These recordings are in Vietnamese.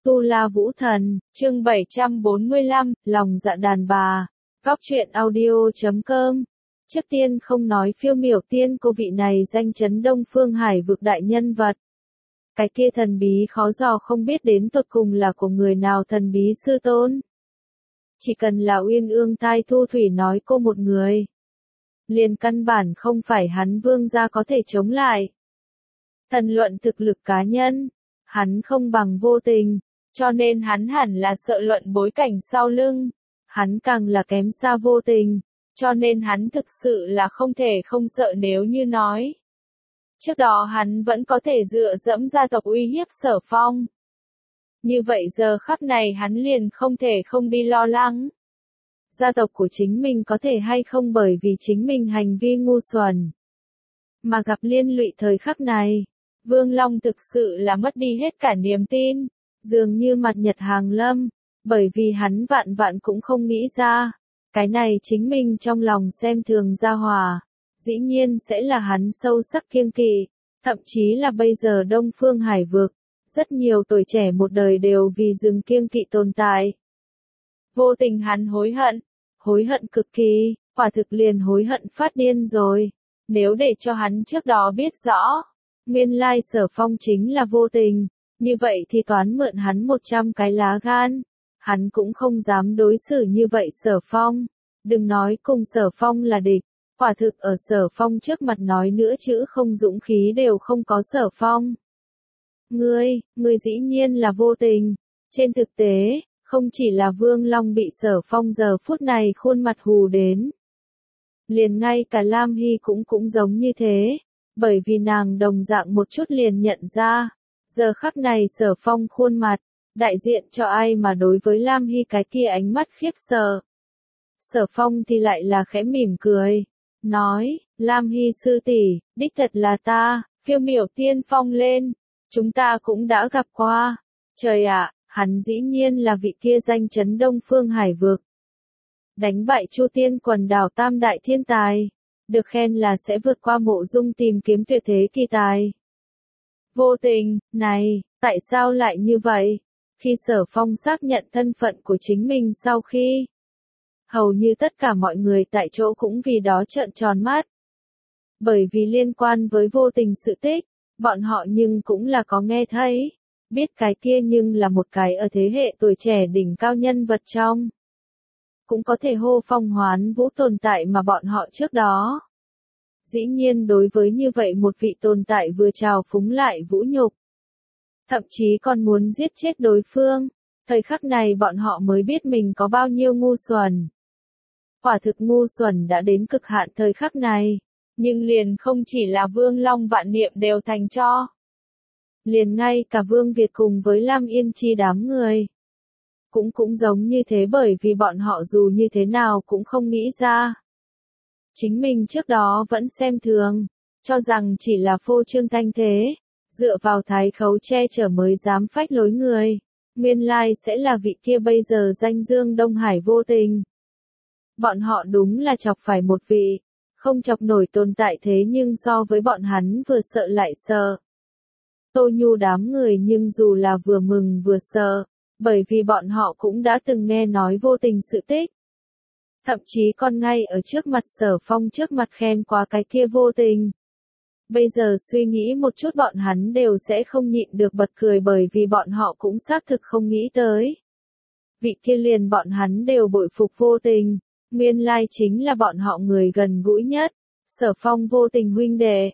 Tu La Vũ Thần, chương 745, lòng dạ đàn bà. Góc truyện audio.com. Trước tiên không nói phiêu miểu tiên cô vị này danh chấn Đông Phương Hải vực đại nhân vật. Cái kia thần bí khó dò không biết đến tột cùng là của người nào thần bí sư tôn. Chỉ cần là Uyên Ương Tai Thu Thủy nói cô một người, liền căn bản không phải hắn Vương gia có thể chống lại. Thần luận thực lực cá nhân, hắn không bằng Vô Tình, cho nên hắn hẳn là sợ luận bối cảnh sau lưng. Hắn càng là kém xa Vô Tình, cho nên hắn thực sự là không thể không sợ nếu như nói. Trước đó hắn vẫn có thể dựa dẫm gia tộc uy hiếp Sở Phong. Như vậy giờ khắc này hắn liền không thể không đi lo lắng. Gia tộc của chính mình có thể hay không bởi vì chính mình hành vi ngu xuẩn mà gặp liên lụy thời khắc này. Vương Long thực sự là mất đi hết cả niềm tin, dường như mặt nhật hàng lâm, bởi vì hắn vạn vạn cũng không nghĩ ra, cái này chính mình trong lòng xem thường gia hòa, dĩ nhiên sẽ là hắn sâu sắc kiêng kỵ, thậm chí là bây giờ Đông Phương Hải vực, rất nhiều tuổi trẻ một đời đều vì dừng kiêng kỵ tồn tại. Vô Tình hắn hối hận cực kỳ, quả thực liền hối hận phát điên rồi, nếu để cho hắn trước đó biết rõ. Nguyên lai Sở Phong chính là Vô Tình, như vậy thì toán mượn hắn 100 cái lá gan, hắn cũng không dám đối xử như vậy Sở Phong, đừng nói cùng Sở Phong là địch, quả thực ở Sở Phong trước mặt nói nữa chữ không dũng khí đều không có Sở Phong. Ngươi dĩ nhiên là Vô Tình, trên thực tế, không chỉ là Vương Long bị Sở Phong giờ phút này khuôn mặt hù đến. Liền ngay cả Lam Hy cũng giống như thế. Bởi vì nàng đồng dạng một chút liền nhận ra, giờ khắc này Sở Phong khuôn mặt, đại diện cho ai mà đối với Lam Hy cái kia ánh mắt khiếp sợ. Sở Phong thì lại là khẽ mỉm cười, nói, Lam Hy sư tỷ, đích thật là ta, phiêu miểu tiên phong lên, chúng ta cũng đã gặp qua. Trời ạ, hắn dĩ nhiên là vị kia danh chấn Đông Phương Hải vực. Đánh bại Chu Tiên quần đảo tam đại thiên tài. Được khen là sẽ vượt qua Mộ Dung tìm kiếm tuyệt thế kỳ tài. Vô Tình, này, tại sao lại như vậy? Khi Sở Phong xác nhận thân phận của chính mình sau khi, hầu như tất cả mọi người tại chỗ cũng vì đó trợn tròn mắt. Bởi vì liên quan với Vô Tình sự tích, bọn họ nhưng cũng là có nghe thấy, biết cái kia nhưng là một cái ở thế hệ tuổi trẻ đỉnh cao nhân vật trong. Cũng có thể hô phong hoán vũ tồn tại mà bọn họ trước đó. Dĩ nhiên đối với như vậy một vị tồn tại vừa trào phúng lại vũ nhục. Thậm chí còn muốn giết chết đối phương, thời khắc này bọn họ mới biết mình có bao nhiêu ngu xuẩn. Quả thực ngu xuẩn đã đến cực hạn thời khắc này, nhưng liền không chỉ là Vương Long Vạn Niệm đều thành cho. Liền ngay cả Vương Việt cùng với Lam Yên Chi đám người. Cũng giống như thế bởi vì bọn họ dù như thế nào cũng không nghĩ ra. Chính mình trước đó vẫn xem thường, cho rằng chỉ là phô trương thanh thế, dựa vào thái khấu che chở mới dám phách lối người, nguyên lai sẽ là vị kia bây giờ danh dương Đông Hải Vô Tình. Bọn họ đúng là chọc phải một vị, không chọc nổi tồn tại thế nhưng so với bọn hắn vừa sợ lại sợ. Tô Nhu đám người nhưng dù là vừa mừng vừa sợ. Bởi vì bọn họ cũng đã từng nghe nói Vô Tình sự tích. Thậm chí còn ngay ở trước mặt Sở Phong trước mặt khen qua cái kia Vô Tình. Bây giờ suy nghĩ một chút bọn hắn đều sẽ không nhịn được bật cười bởi vì bọn họ cũng xác thực không nghĩ tới. Vị kia liền bọn hắn đều bội phục Vô Tình, nguyên lai chính là bọn họ người gần gũi nhất, Sở Phong Vô Tình huynh đệ.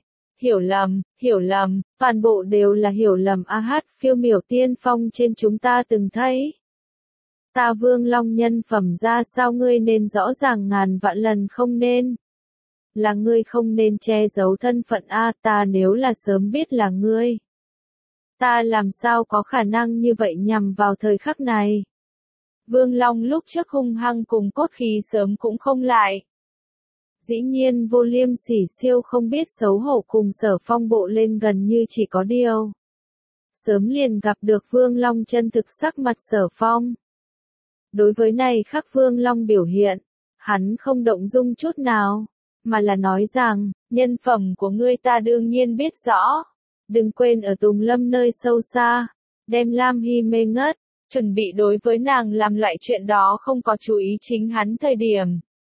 Hiểu lầm, toàn bộ đều là hiểu lầm phiêu miểu tiên phong trên chúng ta từng thấy. Ta Vương Long nhân phẩm ra sao ngươi nên rõ ràng ngàn vạn lần không nên. Là ngươi không nên che giấu thân phận ta nếu là sớm biết là ngươi. Ta làm sao có khả năng như vậy nhằm vào thời khắc này. Vương Long lúc trước hung hăng cùng cốt khí sớm cũng không lại. Dĩ nhiên Vô Liêm Sỉ siêu không biết xấu hổ cùng Sở Phong bộ lên gần như chỉ có điều. Sớm liền gặp được Vương Long chân thực sắc mặt Sở Phong. Đối với này khắc Vương Long biểu hiện, hắn không động dung chút nào, mà là nói rằng, nhân phẩm của ngươi ta đương nhiên biết rõ. Đừng quên ở Tùng Lâm nơi sâu xa, đem Lam Hy mê ngất, chuẩn bị đối với nàng làm loại chuyện đó không có chú ý chính hắn thời điểm.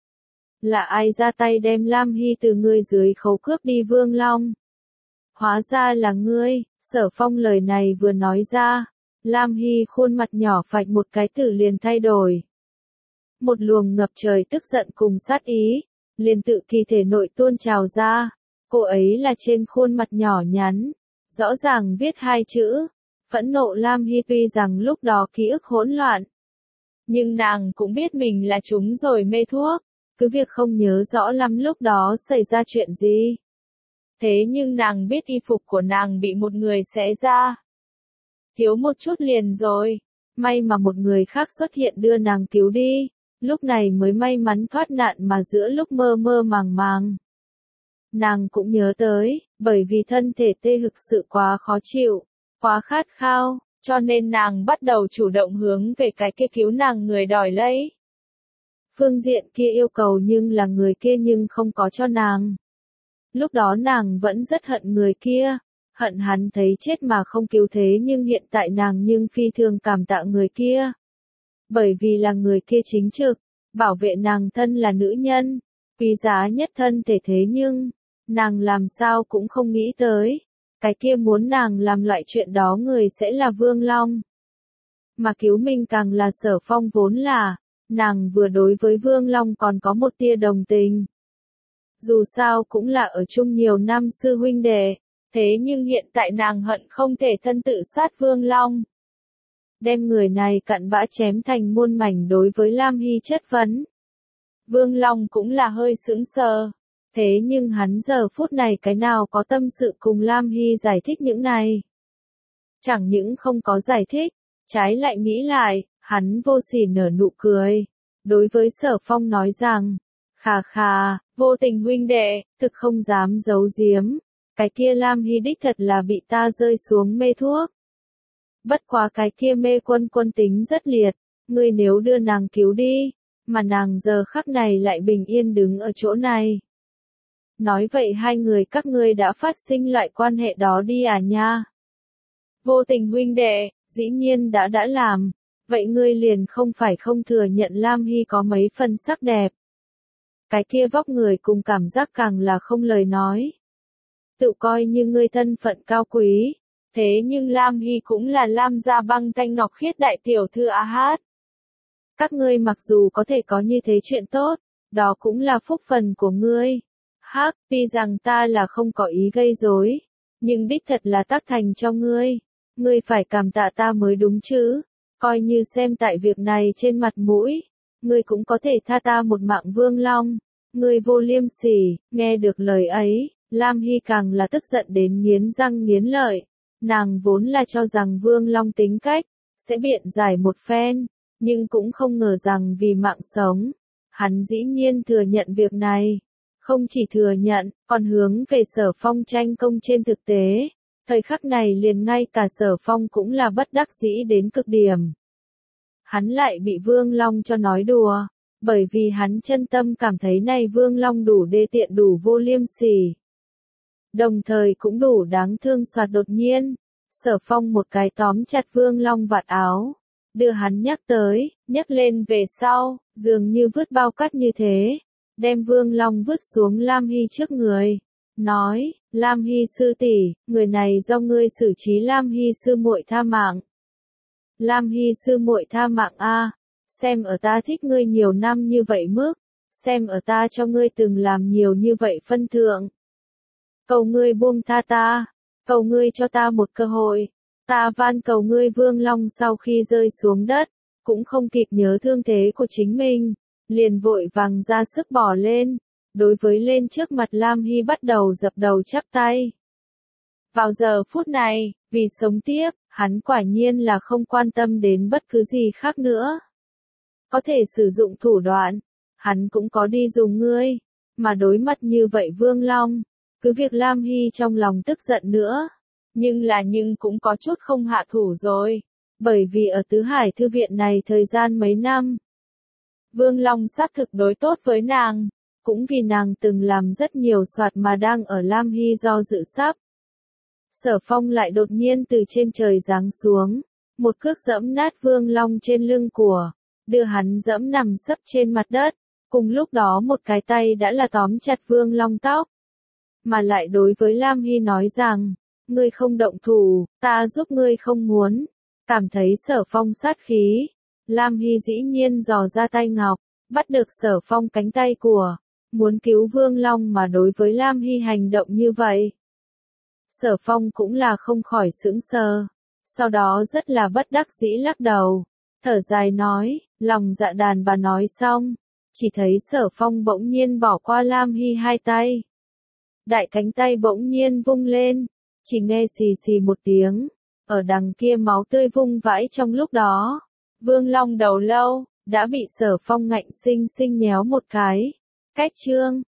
Là ai ra tay đem Lam Hy từ ngươi dưới khấu cướp đi Vương Long? Hóa ra là ngươi. Sở Phong lời này vừa nói ra, Lam Hy khuôn mặt nhỏ phạch một cái từ liền thay đổi. Một luồng ngập trời tức giận cùng sát ý, liền tự kỳ thể nội tuôn trào ra. Cô ấy là trên khuôn mặt nhỏ nhắn, rõ ràng viết hai chữ, phẫn nộ. Lam Hy tuy rằng lúc đó ký ức hỗn loạn, nhưng nàng cũng biết mình là trúng rồi mê thuốc, cứ việc không nhớ rõ lắm lúc đó xảy ra chuyện gì. Thế nhưng nàng biết y phục của nàng bị một người xé ra. Thiếu một chút liền rồi, may mà một người khác xuất hiện đưa nàng cứu đi, lúc này mới may mắn thoát nạn mà giữa lúc mơ mơ màng màng. Nàng cũng nhớ tới, bởi vì thân thể tê thực sự quá khó chịu, quá khát khao, cho nên nàng bắt đầu chủ động hướng về cái kia cứu nàng người đòi lấy. Phương diện kia yêu cầu nhưng là người kia nhưng không có cho nàng. Lúc đó nàng vẫn rất hận người kia, hận hắn thấy chết mà không cứu thế, nhưng hiện tại nàng nhưng phi thường cảm tạ người kia. Bởi vì là người kia chính trực, bảo vệ nàng thân là nữ nhân, quý giá nhất thân thể, thế nhưng, nàng làm sao cũng không nghĩ tới, cái kia muốn nàng làm loại chuyện đó người sẽ là Vương Long. Mà cứu mình càng là Sở Phong, vốn là, nàng vừa đối với Vương Long còn có một tia đồng tình. Dù sao cũng là ở chung nhiều năm sư huynh đệ, thế nhưng hiện tại nàng hận không thể thân tự sát Vương Long. Đem người này cặn bã chém thành muôn mảnh. Đối với Lam Hy chất vấn, Vương Long cũng là hơi sững sờ. Thế nhưng hắn giờ phút này cái nào có tâm sự cùng Lam Hy giải thích những này. Chẳng những không có giải thích, trái lại nghĩ lại, hắn vô sỉ nở nụ cười. Đối với Sở Phong nói rằng, khà khà, Vô Tình huynh đệ, thực không dám giấu giếm. Cái kia Lam Hy đích thật là bị ta rơi xuống mê thuốc. Bất quá cái kia mê quân tính rất liệt, ngươi nếu đưa nàng cứu đi, mà nàng giờ khắc này lại bình yên đứng ở chỗ này. Nói vậy hai người các ngươi đã phát sinh loại quan hệ đó đi à nha? Vô Tình huynh đệ, dĩ nhiên đã làm, vậy ngươi liền không phải không thừa nhận Lam Hy có mấy phần sắc đẹp. Cái kia vóc người cùng cảm giác càng là không lời nói. Tự coi như ngươi thân phận cao quý, thế nhưng Lam Hy cũng là Lam gia Băng Thanh Ngọc Khiết đại tiểu thư a hát. Các ngươi mặc dù có thể có như thế chuyện tốt, đó cũng là phúc phần của ngươi. Hắc, tuy rằng ta là không có ý gây rối, nhưng đích thật là tác thành cho ngươi. Ngươi phải cảm tạ ta mới đúng chứ. Coi như xem tại việc này trên mặt mũi, ngươi cũng có thể tha ta một mạng Vương Long. Ngươi vô liêm sỉ. Nghe được lời ấy, Lam Hy càng là tức giận đến nghiến răng nghiến lợi. Nàng vốn là cho rằng Vương Long tính cách sẽ biện giải một phen, nhưng cũng không ngờ rằng vì mạng sống, hắn dĩ nhiên thừa nhận việc này. Không chỉ thừa nhận, còn hướng về Sở Phong tranh công. Trên thực tế, thời khắc này liền ngay cả Sở Phong cũng là bất đắc dĩ đến cực điểm. Hắn lại bị Vương Long cho nói đùa, bởi vì hắn chân tâm cảm thấy này Vương Long đủ đê tiện, đủ vô liêm sỉ. Đồng thời cũng đủ đáng thương. Soạt, đột nhiên, Sở Phong một cái tóm chặt Vương Long vạt áo, đưa hắn nhấc lên về sau, dường như vứt bao cát như thế, đem Vương Long vứt xuống Lam Hy trước người, nói: Lam Hy sư tỷ, người này do ngươi xử trí. Lam Hy sư muội tha mạng. Lam Hy sư muội tha mạng a, xem ở ta thích ngươi nhiều năm như vậy mức, xem ở ta cho ngươi từng làm nhiều như vậy phân thượng. Cầu ngươi buông tha ta, cầu ngươi cho ta một cơ hội, ta van cầu ngươi. Vương Long sau khi rơi xuống đất, cũng không kịp nhớ thương thế của chính mình, liền vội vàng ra sức bỏ lên, đối với lên trước mặt Lam Hy bắt đầu dập đầu chắp tay. Vào giờ phút này, vì sống tiếp, hắn quả nhiên là không quan tâm đến bất cứ gì khác nữa. Có thể sử dụng thủ đoạn, hắn cũng có đi dùng ngươi, mà đối mặt như vậy Vương Long, cứ việc Lam Hy trong lòng tức giận nữa, nhưng cũng có chút không hạ thủ rồi, bởi vì ở Tứ Hải Thư viện này thời gian mấy năm, Vương Long xác thực đối tốt với nàng, cũng vì nàng từng làm rất nhiều soạt mà đang ở Lam Hy do dự sắp. Sở Phong lại đột nhiên từ trên trời giáng xuống, một cước giẫm nát Vương Long trên lưng của, đưa hắn giẫm nằm sấp trên mặt đất, cùng lúc đó một cái tay đã là tóm chặt Vương Long tóc, mà lại đối với Lam Hy nói rằng, ngươi không động thủ, ta giúp ngươi không muốn, cảm thấy Sở Phong sát khí, Lam Hy dĩ nhiên dò ra tay ngọc, bắt được Sở Phong cánh tay của, muốn cứu Vương Long mà đối với Lam Hy hành động như vậy. Sở Phong cũng là không khỏi sững sờ, sau đó rất là bất đắc dĩ lắc đầu, thở dài nói, lòng dạ đàn bà nói xong, chỉ thấy Sở Phong bỗng nhiên bỏ qua Lam Hy hai tay. Đại cánh tay bỗng nhiên vung lên, chỉ nghe xì xì một tiếng, ở đằng kia máu tươi vung vãi trong lúc đó. Vương Long đầu lâu, đã bị Sở Phong ngạnh sinh sinh nhéo một cái. Cách chương